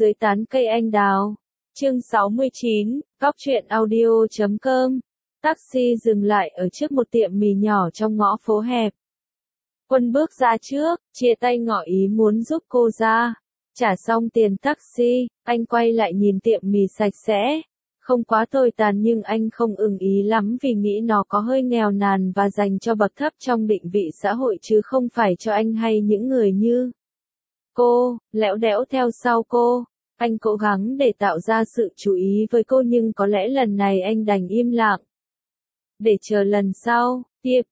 Dưới tán cây anh đào. Chương 69, góc truyện audio.com. Taxi dừng lại ở trước một tiệm mì nhỏ trong ngõ phố hẹp. Quân bước ra trước, chia tay ngỏ ý muốn giúp cô ra. Trả xong tiền taxi, anh quay lại nhìn tiệm mì sạch sẽ. Không quá tồi tàn nhưng anh không ưng ý lắm vì nghĩ nó có hơi nghèo nàn và dành cho bậc thấp trong định vị xã hội chứ không phải cho anh hay những người như cô. Lẽo đẽo theo sau cô. Anh cố gắng để tạo ra sự chú ý với cô nhưng có lẽ lần này anh đành im lặng. Để chờ lần sau,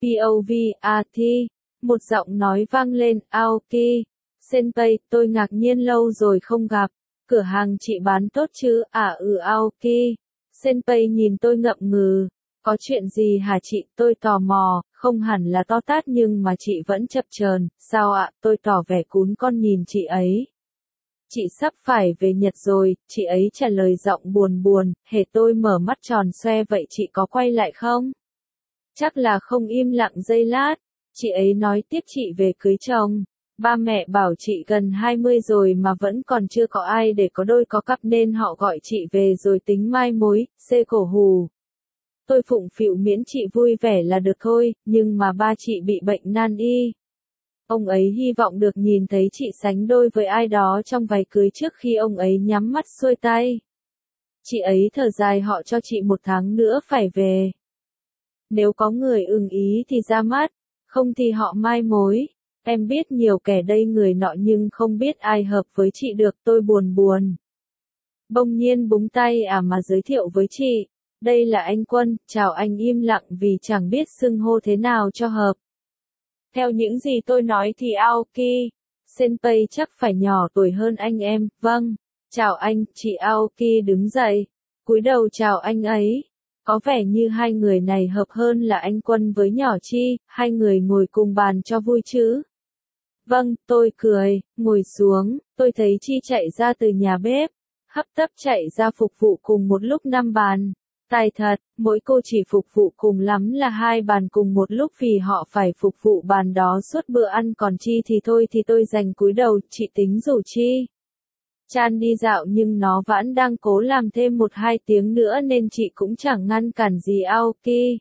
POV, một giọng nói vang lên, Aoki, Senpai, tôi ngạc nhiên lâu rồi không gặp, cửa hàng chị bán tốt chứ, Aoki, Senpai nhìn tôi ngậm ngừ, có chuyện gì hả chị, tôi tò mò, không hẳn là to tát nhưng mà chị vẫn chập chờn, sao ạ, tôi tỏ vẻ cún con nhìn chị ấy. Chị sắp phải về Nhật rồi, chị ấy trả lời giọng buồn buồn, hễ tôi mở mắt tròn xoe vậy chị có quay lại không? Chắc là không, im lặng giây lát, chị ấy nói tiếp chị về cưới chồng, ba mẹ bảo chị gần 20 rồi mà vẫn còn chưa có ai để có đôi có cặp nên họ gọi chị về rồi tính mai mối, xê cổ hù. Tôi phụng phịu miễn chị vui vẻ là được thôi, nhưng mà ba chị bị bệnh nan y. Ông ấy hy vọng được nhìn thấy chị sánh đôi với ai đó trong váy cưới trước khi ông ấy nhắm mắt xuôi tay. Chị ấy thở dài họ cho chị 1 tháng nữa phải về. Nếu có người ưng ý thì ra mắt, không thì họ mai mối. Em biết nhiều kẻ đây người nọ nhưng không biết ai hợp với chị được, tôi buồn buồn. Bỗng nhiên búng tay mà giới thiệu với chị. Đây là anh Quân, chào anh, im lặng vì chẳng biết xưng hô thế nào cho hợp. Theo những gì tôi nói thì Aoki, Senpai chắc phải nhỏ tuổi hơn anh em, vâng. Chào anh, chị Aoki đứng dậy, cúi đầu chào anh ấy. Có vẻ như hai người này hợp hơn là anh Quân với nhỏ Chi, hai người ngồi cùng bàn cho vui chứ. Vâng, tôi cười, ngồi xuống, tôi thấy Chi chạy ra từ nhà bếp, hấp tấp chạy ra phục vụ cùng một lúc 5 bàn. Tài thật, mỗi cô chỉ phục vụ cùng lắm là 2 bàn cùng một lúc vì họ phải phục vụ bàn đó suốt bữa ăn, còn Chi thì thôi thì tôi dành cúi đầu, chị tính rủ Chi Chan đi dạo nhưng nó vẫn đang cố làm thêm 1-2 tiếng nữa nên chị cũng chẳng ngăn cản gì. Aoki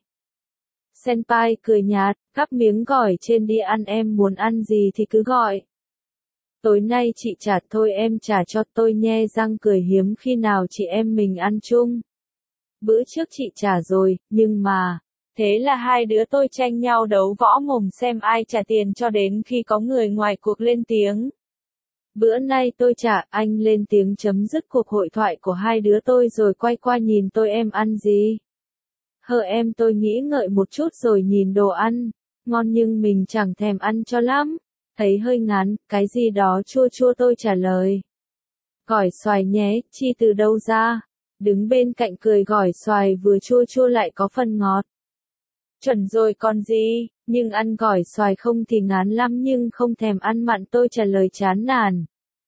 Senpai cười nhạt, cắp miếng gỏi trên đi ăn, em muốn ăn gì thì cứ gọi. Tối nay chị trả thôi em trả cho, tôi nhe răng cười, hiếm khi nào chị em mình ăn chung. Bữa trước chị trả rồi, nhưng mà, thế là hai đứa tôi tranh nhau đấu võ mồm xem ai trả tiền cho đến khi có người ngoài cuộc lên tiếng. Bữa nay tôi trả, anh lên tiếng chấm dứt cuộc hội thoại của hai đứa tôi rồi quay qua nhìn tôi, em ăn gì? Em, tôi nghĩ ngợi một chút rồi nhìn đồ ăn, ngon nhưng mình chẳng thèm ăn cho lắm, thấy hơi ngán, cái gì đó chua chua, tôi trả lời. Gỏi xoài nhé, Chi từ đâu ra? Đứng bên cạnh cười, gỏi xoài vừa chua chua lại có phần ngọt. Chuẩn rồi còn gì, nhưng ăn gỏi xoài không thì ngán lắm nhưng không thèm ăn mặn, tôi trả lời chán nản.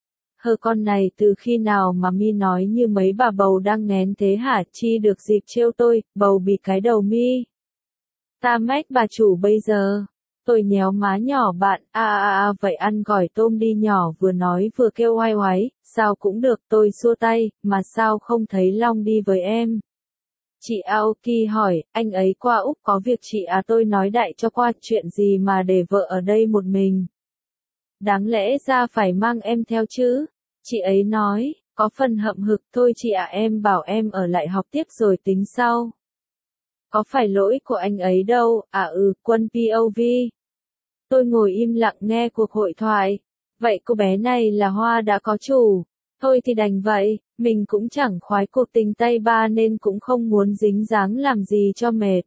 Con này từ khi nào mà mi nói như mấy bà bầu đang nghén thế hả? Chi được dịp trêu tôi, bầu bị cái đầu mi. Ta mách bà chủ bây giờ. Tôi nhéo má nhỏ bạn, vậy ăn gỏi tôm đi, nhỏ vừa nói vừa kêu oai oái, sao cũng được, tôi xua tay, mà sao không thấy Long đi với em? Chị Aoki hỏi, anh ấy qua Úc có việc chị tôi nói đại cho qua, chuyện gì mà để vợ ở đây một mình? Đáng lẽ ra phải mang em theo chứ? Chị ấy nói, có phần hậm hực, thôi chị em bảo em ở lại học tiếp rồi tính sau. Có phải lỗi của anh ấy đâu, Quân POV. Tôi ngồi im lặng nghe cuộc hội thoại. Vậy cô bé này là Hoa đã có chủ. Thôi thì đành vậy, mình cũng chẳng khoái cuộc tình Tây Ba nên cũng không muốn dính dáng làm gì cho mệt.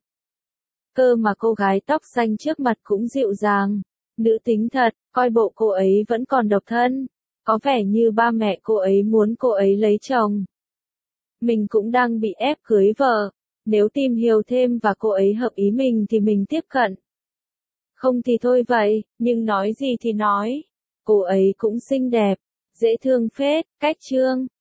Cơ mà cô gái tóc xanh trước mặt cũng dịu dàng, nữ tính thật, coi bộ cô ấy vẫn còn độc thân. Có vẻ như ba mẹ cô ấy muốn cô ấy lấy chồng. Mình cũng đang bị ép cưới vợ. Nếu tìm hiểu thêm và cô ấy hợp ý mình thì mình tiếp cận. Không thì thôi vậy, nhưng nói gì thì nói. Cô ấy cũng xinh đẹp, dễ thương phết, cách trương.